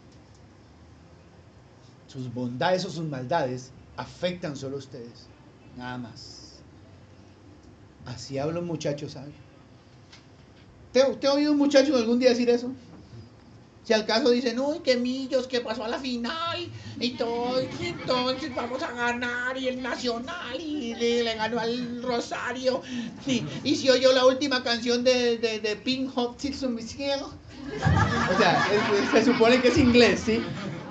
Speaker 1: Sus bondades o sus maldades afectan solo a ustedes, nada más. Así habla un muchacho sabio. ¿Usted ha oído un muchacho algún día decir eso? Si al caso dicen, uy, qué millos, que pasó a la final y todo, entonces vamos a ganar, y el Nacional, y le ganó al Rosario, y si oyó la última canción de Pink Hot Silson Michiel. O sea, se supone que es inglés, ¿sí?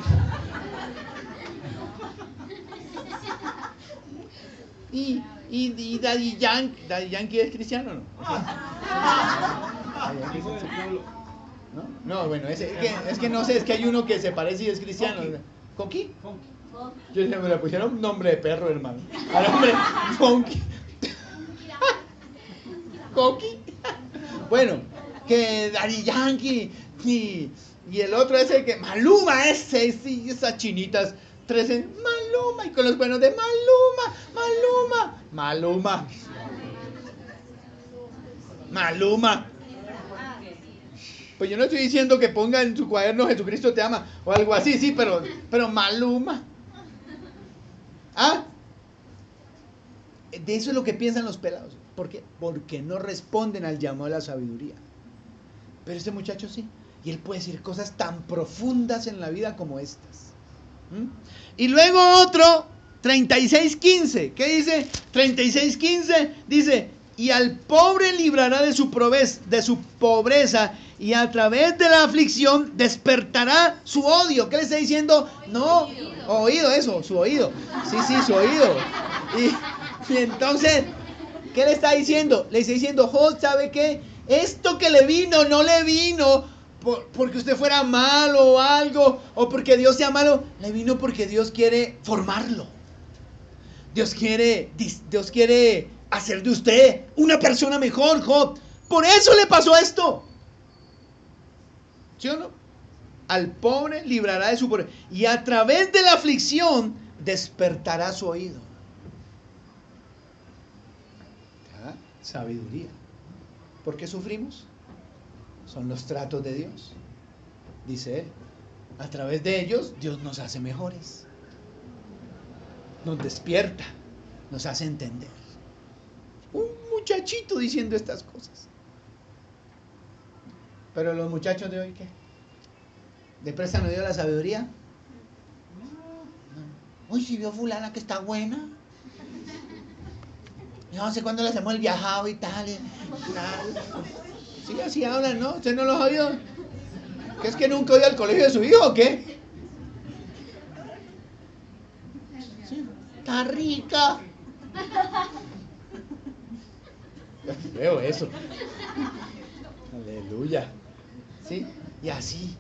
Speaker 1: Y Daddy Yankee es cristiano, ¿no? No, bueno, es que no sé, es que hay uno que se parece y es cristiano. ¿Coqui? Yo me le pusieron un nombre de perro, hermano. Al hombre, Funky. ¿Coqui? Bueno, que Daddy Yankee y el otro ese que Maluma, esas chinitas, Maluma, y con los buenos de Maluma. Pues yo no estoy diciendo que ponga en su cuaderno Jesucristo te ama o algo así, sí, pero Maluma. ¿Ah? De eso es lo que piensan los pelados. ¿Por qué? Porque no responden al llamado a la sabiduría. Pero este muchacho sí. Y él puede decir cosas tan profundas en la vida como estas. Y luego otro, 36:15. ¿Qué dice? 36:15 dice, y al pobre librará de su pobreza, y a través de la aflicción despertará su odio. ¿Qué le está diciendo? No, oído eso, su oído. Sí, su oído. Y entonces, ¿qué le está diciendo? Le está diciendo, Job, ¿sabe qué? Esto que le vino, no le vino porque usted fuera malo o algo, o porque Dios sea malo. Le vino porque Dios quiere formarlo. Dios quiere hacer de usted una persona mejor, Job. Por eso le pasó esto. ¿Sí o no? Al pobre librará de su pobreza, y a través de la aflicción despertará su oído. ¿Ah? Sabiduría. ¿Por qué sufrimos? Son los tratos de Dios. Dice él. A través de ellos, Dios nos hace mejores. Nos despierta. Nos hace entender. Un muchachito diciendo estas cosas. Pero los muchachos de hoy, ¿qué? ¿Le prestan a Dios la sabiduría? No. Uy, si vio fulana que está buena. No sé cuándo le hacemos el viajado y tal. Sí, así hablan, ¿no? ¿Usted no los ha oído? ¿Qué es que nunca oye al colegio de su hijo o qué? Sí, está rica. Veo eso. Aleluya. ¿Sí? Y así.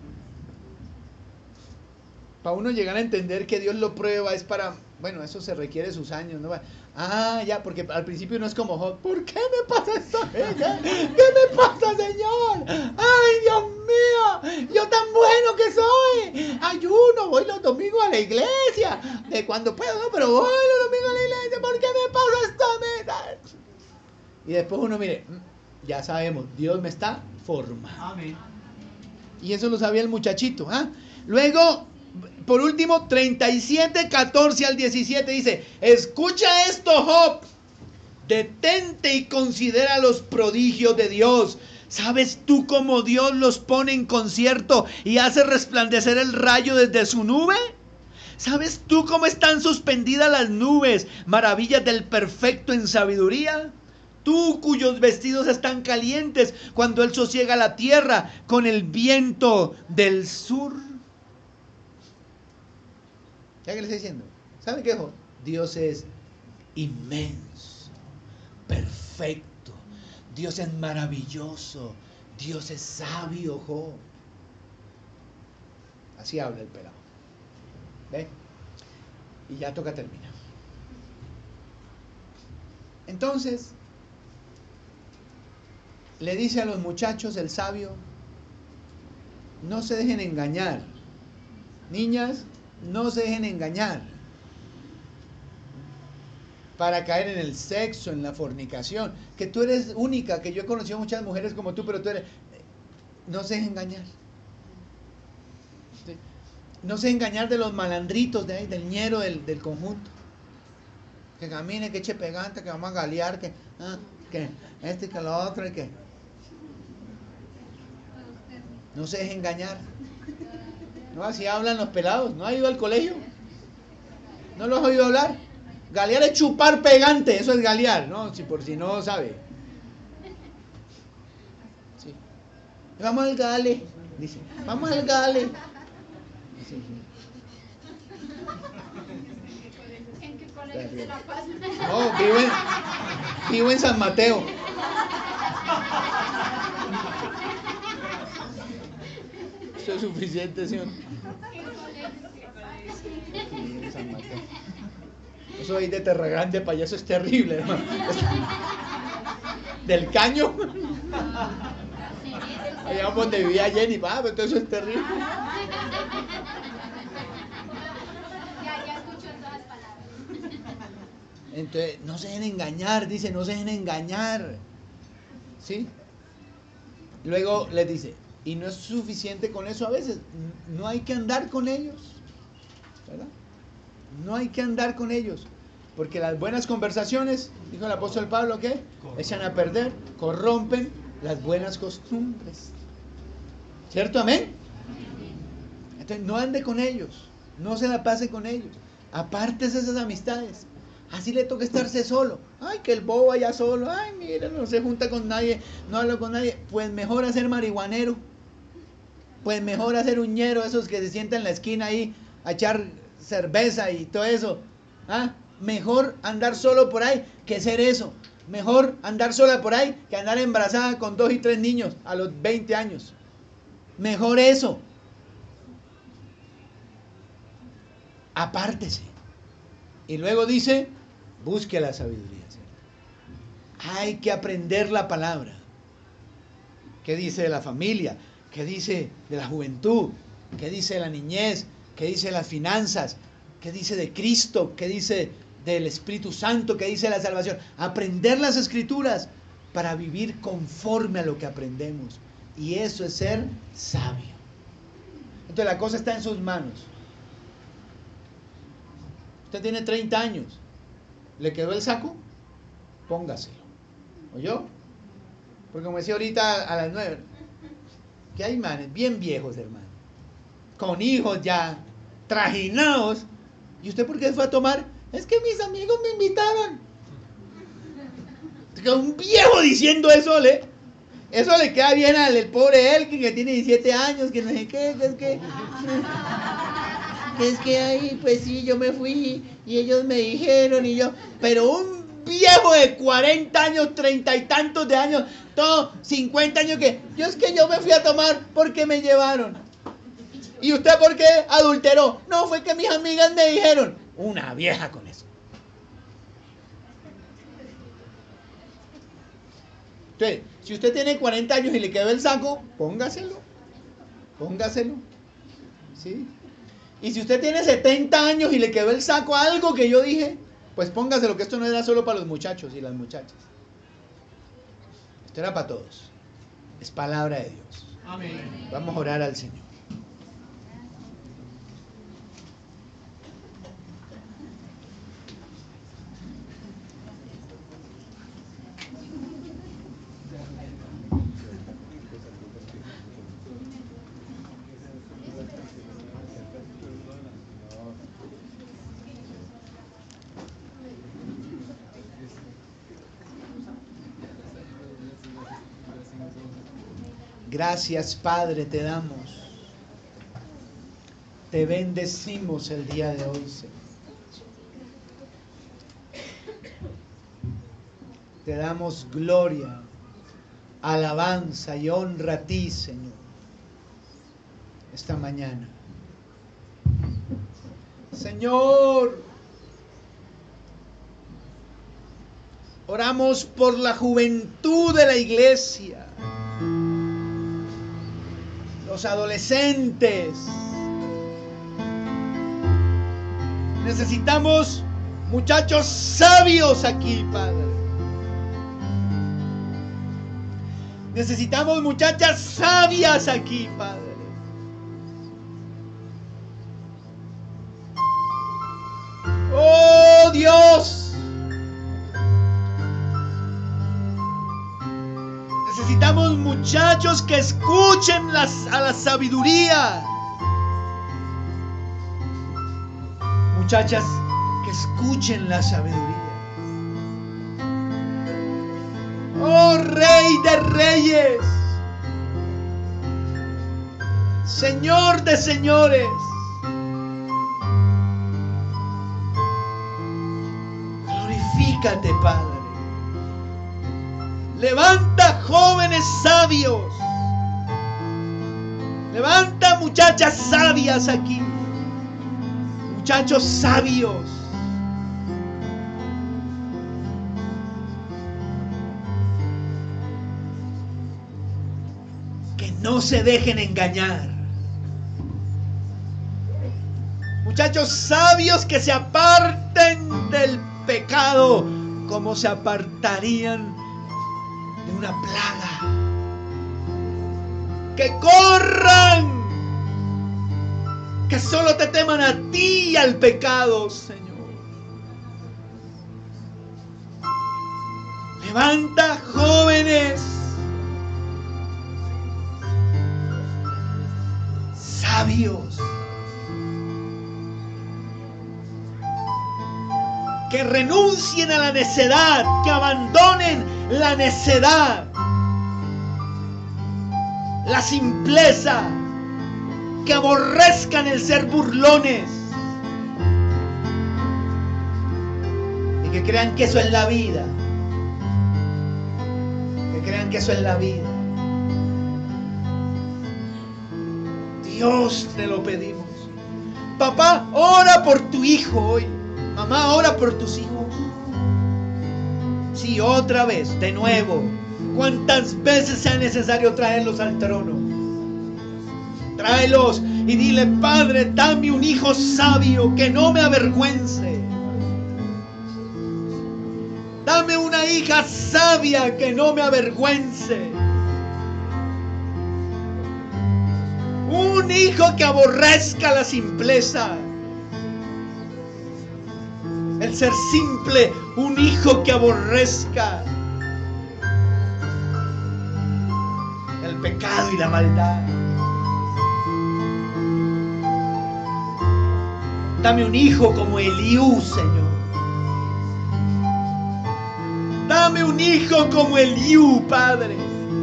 Speaker 1: Para uno llegar a entender que Dios lo prueba es para... Bueno, eso se requiere sus años, ¿no? Ah, ya, porque al principio no es como Job. ¿Por qué me pasa esto a ella? ¿Qué me pasa, Señor? ¡Ay, Dios mío! ¡Yo tan bueno que soy! Ayuno, voy los domingos a la iglesia. De cuando puedo, no, pero voy los domingos a la iglesia. ¿Por qué me pasa esto a mí? Y después uno mire, ya sabemos, Dios me está formando. Amén. Y eso lo sabía el muchachito. ¿Ah? Luego... Por último, 37, 14 al 17 dice: escucha esto, Job, detente y considera los prodigios de Dios. ¿Sabes tú cómo Dios los pone en concierto y hace resplandecer el rayo desde su nube? ¿Sabes tú cómo están suspendidas las nubes, maravillas del perfecto en sabiduría? Tú cuyos vestidos están calientes cuando Él sosiega la tierra con el viento del sur. ¿Ya que le estoy diciendo? ¿Saben qué, Job? Dios es inmenso, perfecto. Dios es maravilloso. Dios es sabio, Job. Así habla el pelado. ¿Ve? Y ya toca terminar. Entonces, le dice a los muchachos el sabio: no se dejen engañar. Niñas, no se dejen engañar para caer en el sexo, en la fornicación. Que tú eres única, que yo he conocido muchas mujeres como tú, pero tú eres... No se dejen engañar. ¿Sí? No se dejen engañar de los malandritos de ahí, del ñero del conjunto. Que camine, que eche pegante, que vamos a galear, que este y que lo otro y que... No se dejen engañar. No, así hablan los pelados. ¿No ha ido al colegio? ¿No los ha oído hablar? Galear es chupar pegante, eso es galear, ¿no? Si por si no sabe. Sí. Vamos al gale, dice. Vamos al gale. Sí, sí.
Speaker 2: ¿En qué colegio se la pasan?
Speaker 1: No, vivo en San Mateo. Eso es suficiente, señor. San Mateo. Eso ahí de Terra Grande para allá, eso es terrible, hermano. Del Caño. Allá donde vivía Jenny, pero todo eso es terrible.
Speaker 2: Ya escucho todas las palabras.
Speaker 1: Entonces, no se dejen engañar, dice, no se dejen engañar. ¿Sí? Luego les dice, y no es suficiente con eso a veces, no hay que andar con ellos, ¿verdad? No hay que andar con ellos, porque las buenas conversaciones, dijo el apóstol Pablo, ¿qué? Echan a perder, corrompen las buenas costumbres. ¿Cierto? Amén. Entonces no ande con ellos, no se la pase con ellos, apártese de esas amistades, Así le toca estarse solo. Ay, que el bobo allá solo. Ay, mira, no se junta con nadie, no habla con nadie. Pues mejor hacer marihuanero. Pues mejor hacer uñero, esos que se sientan en la esquina ahí a echar cerveza y todo eso. ¿Ah? Mejor andar solo por ahí que ser eso. Mejor andar sola por ahí que andar embarazada con 2 y 3 niños a los 20 años. Mejor eso. Apártese. Y luego dice, busque la sabiduría. Hay que aprender la palabra. ¿Qué dice de la familia? ¿Qué dice de la juventud? ¿Qué dice de la niñez? ¿Qué dice de las finanzas? ¿Qué dice de Cristo? ¿Qué dice del Espíritu Santo? ¿Qué dice de la salvación? Aprender las Escrituras para vivir conforme a lo que aprendemos. Y eso es ser sabio. Entonces la cosa está en sus manos. Usted tiene 30 años. ¿Le quedó el saco? Póngaselo. ¿Oyó? Porque como decía ahorita a las 9, que hay manes bien viejos, hermano, con hijos ya, trajinados. ¿Y usted por qué fue a tomar? Es que mis amigos me invitaron. Un viejo diciendo eso, eso le queda bien al pobre Elkin, que tiene 17 años, que no sé qué, es que ahí, pues sí, yo me fui y ellos me dijeron y yo, pero un viejo de 40 años, 30 y tantos de años, todo 50 años que, yo me fui a tomar porque me llevaron. ¿Y usted por qué adulteró? No, fue que mis amigas me dijeron. Una vieja con eso. Entonces, si usted tiene 40 años y le quedó el saco, póngaselo. ¿Sí? Y si usted tiene 70 años y le quedó el saco a algo que yo dije, pues póngaselo, que esto no era solo para los muchachos y las muchachas. Esto era para todos. Es palabra de Dios.
Speaker 3: Amén.
Speaker 1: Vamos a orar al Señor. Gracias, Padre, te damos. Te bendecimos el día de hoy, Señor. Te damos gloria, alabanza y honra a ti, Señor, esta mañana. Señor, oramos por la juventud de la iglesia, los adolescentes. Necesitamos muchachos sabios aquí, Padre. Necesitamos muchachas sabias aquí, Padre. Oh Dios, necesitamos muchachos que escuchen a la sabiduría. Muchachas que escuchen la sabiduría. Oh Rey de Reyes, Señor de Señores, glorifícate, Padre. Levanta jóvenes sabios. Levanta muchachas sabias aquí. Muchachos sabios. Que no se dejen engañar. Muchachos sabios que se aparten del pecado como se apartarían de una plaga. Que corran. Que solo te teman a ti y al pecado, Señor. Levanta jóvenes sabios. que renuncien a la necedad, que abandonen la necedad, la simpleza, que aborrezcan el ser burlones y que crean que eso es la vida, que crean que eso es la vida. Dios, te lo pedimos. Papá, ora por tu hijo hoy. Mamá, ora por tus hijos. Sí, otra vez, de nuevo, cuantas veces sea necesario traerlos al trono. Tráelos y dile: Padre, dame un hijo sabio que no me avergüence. Dame una hija sabia que no me avergüence. Un hijo que aborrezca la simpleza, el ser simple. Un hijo que aborrezca el pecado y la maldad. Dame un hijo como Eliú, Señor. Dame un hijo como Eliú, Padre.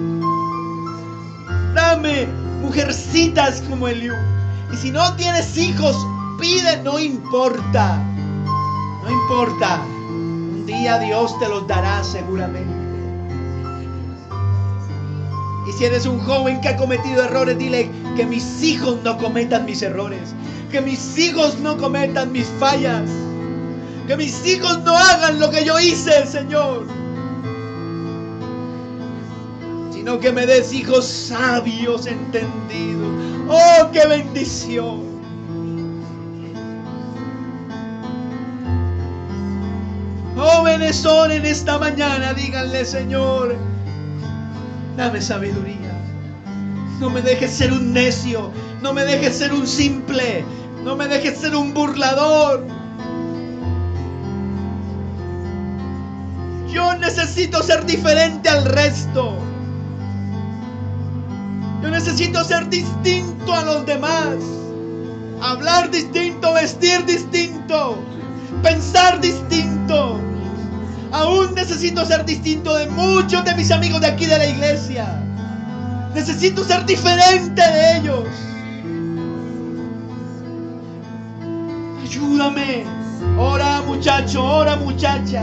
Speaker 1: Dame mujercitas como Eliú. Y si no tienes hijos, pide, no importa. No importa. Un día Dios te los dará seguramente. Y si eres un joven que ha cometido errores, dile: que mis hijos no cometan mis errores. Que mis hijos no cometan mis fallas. Que mis hijos no hagan lo que yo hice, Señor. Sino que me des hijos sabios, entendidos. ¡Oh, qué bendición! Jóvenes, oren esta mañana. Díganle: Señor, dame sabiduría. No me dejes ser un necio. No me dejes ser un simple. No me dejes ser un burlador. Yo necesito ser diferente al resto. Yo necesito ser distinto a los demás. Hablar distinto, vestir distinto, pensar distinto. Aún necesito ser distinto de muchos de mis amigos de aquí de la iglesia. Necesito ser diferente de ellos. Ayúdame. Ora, muchacho, ora, muchacha.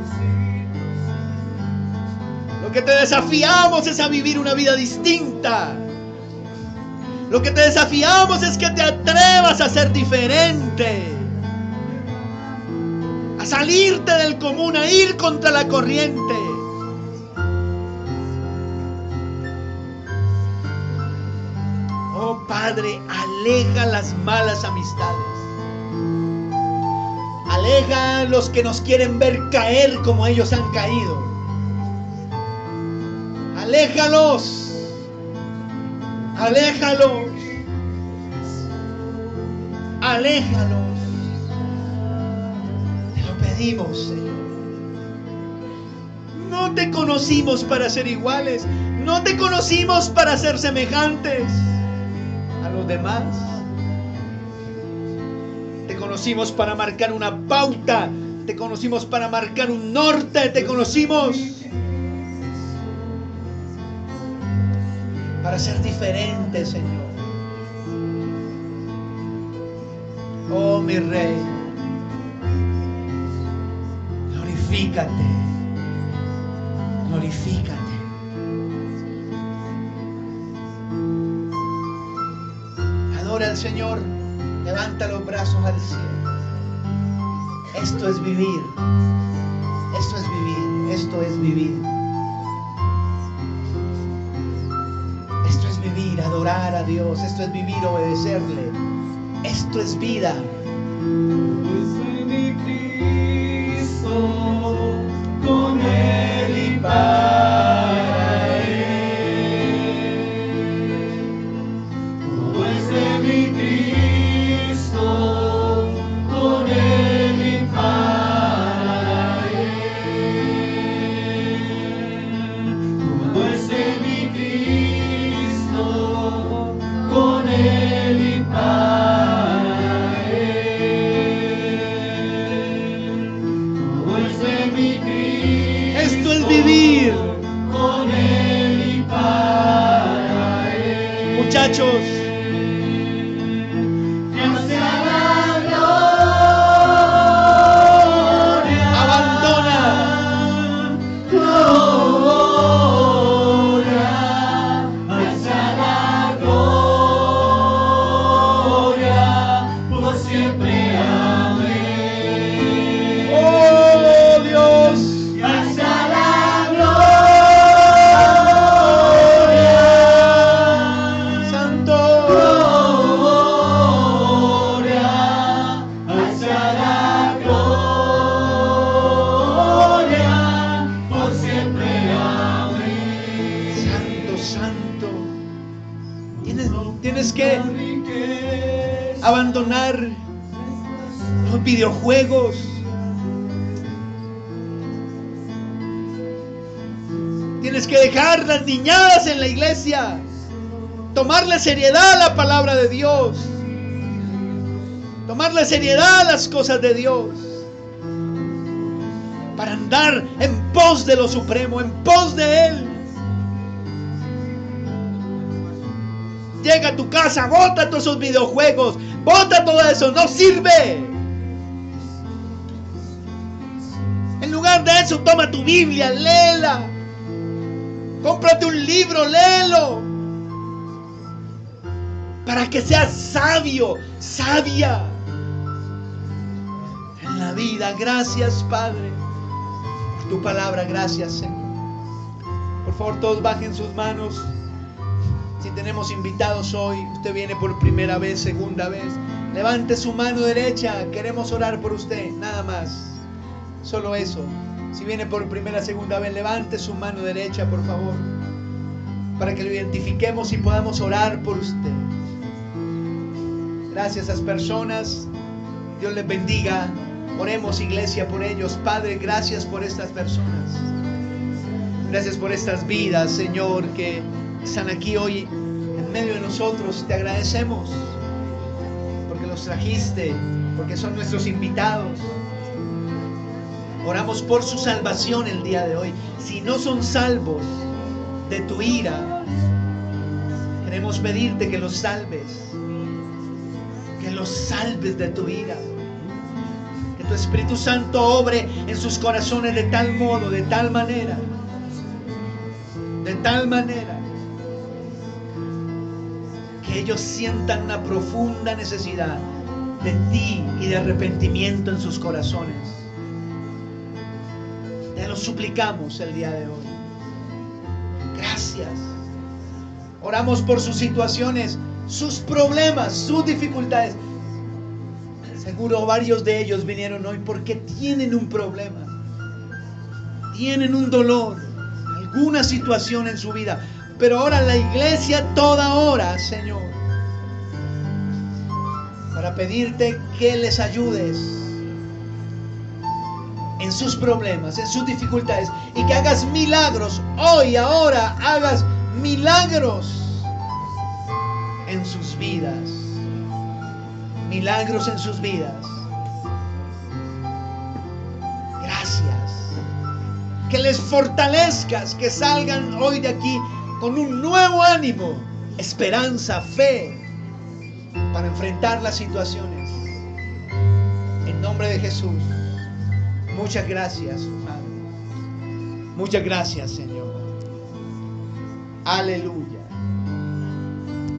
Speaker 1: Lo que te desafiamos es a vivir una vida distinta. Lo que te desafiamos es que te atrevas a ser diferente, a salirte del común, a ir contra la corriente. Oh Padre, aleja las malas amistades. Aleja a los que nos quieren ver caer como ellos han caído. Aléjalos. Aléjalos. Aléjalos. Te lo pedimos, Señor. No te conocimos para ser iguales. No te conocimos para ser semejantes a los demás. Te conocimos para marcar una pauta. Te conocimos para marcar un norte. Te conocimos para ser diferente, Señor. Oh, mi Rey, glorifícate, glorifícate. Adora al Señor, levanta los brazos al cielo. Esto es vivir, esto es vivir, esto es vivir. Esto es vivir, adorar a Dios. Esto es vivir, obedecerle. Esto es vida.
Speaker 3: Pues soy mi Cristo, con Él y para Él. Pues de mi Cristo, con Él y para Él. Pues de mi Cristo, con Él y para Él. gloria, por siempre. Amén.
Speaker 1: Oh Dios,
Speaker 3: Hacia la gloria,
Speaker 1: Santo.
Speaker 3: gloria, hacia la gloria, por siempre. Amén.
Speaker 1: Santo, santo. Tienes que abandonar los videojuegos. Tienes que dejar las niñadas en la iglesia. Tomarle seriedad a la palabra de Dios. Tomarle seriedad a las cosas de Dios. Para andar en pos de lo supremo, en pos de Él. Llega a tu casa, bota todos esos videojuegos, bota todo eso, no sirve. En lugar de eso, toma tu Biblia, léela. Cómprate un libro, léelo. Para que seas sabio, sabia en la vida. Gracias, Padre, por tu palabra. Gracias, Señor. Por favor, todos bajen sus manos. Si tenemos invitados hoy, usted viene por primera vez, segunda vez, levante su mano derecha. Queremos orar por usted, nada más. Solo eso. Si viene por primera, segunda vez, levante su mano derecha, por favor, para que lo identifiquemos y podamos orar por usted. Gracias a esas personas. Dios les bendiga. Oremos, iglesia, por ellos. Padre, gracias por estas personas. Gracias por estas vidas, Señor, que están aquí hoy en medio de nosotros. Te agradecemos porque los trajiste, porque son nuestros invitados. Oramos por su salvación el día de hoy. Si no son salvos de tu ira, queremos pedirte que los salves. Que los salves de tu ira. Que tu Espíritu Santo obre en sus corazones de tal modo, de tal manera, que ellos sientan una profunda necesidad de ti y de arrepentimiento en sus corazones. Te lo suplicamos el día de hoy. Gracias. Oramos por sus situaciones, sus problemas, sus dificultades. Seguro varios de ellos vinieron hoy porque tienen un problema, tienen un dolor, alguna situación en su vida. Pero ahora la iglesia toda hora, Señor, para pedirte que les ayudes en sus problemas, en sus dificultades, y que hagas milagros hoy, ahora, hagas milagros en sus vidas. Milagros en sus vidas. Gracias. Que les fortalezcas, que salgan hoy de aquí con un nuevo ánimo, esperanza, fe, para enfrentar las situaciones. En nombre de Jesús. Muchas gracias, Padre. Muchas gracias, Señor. Aleluya.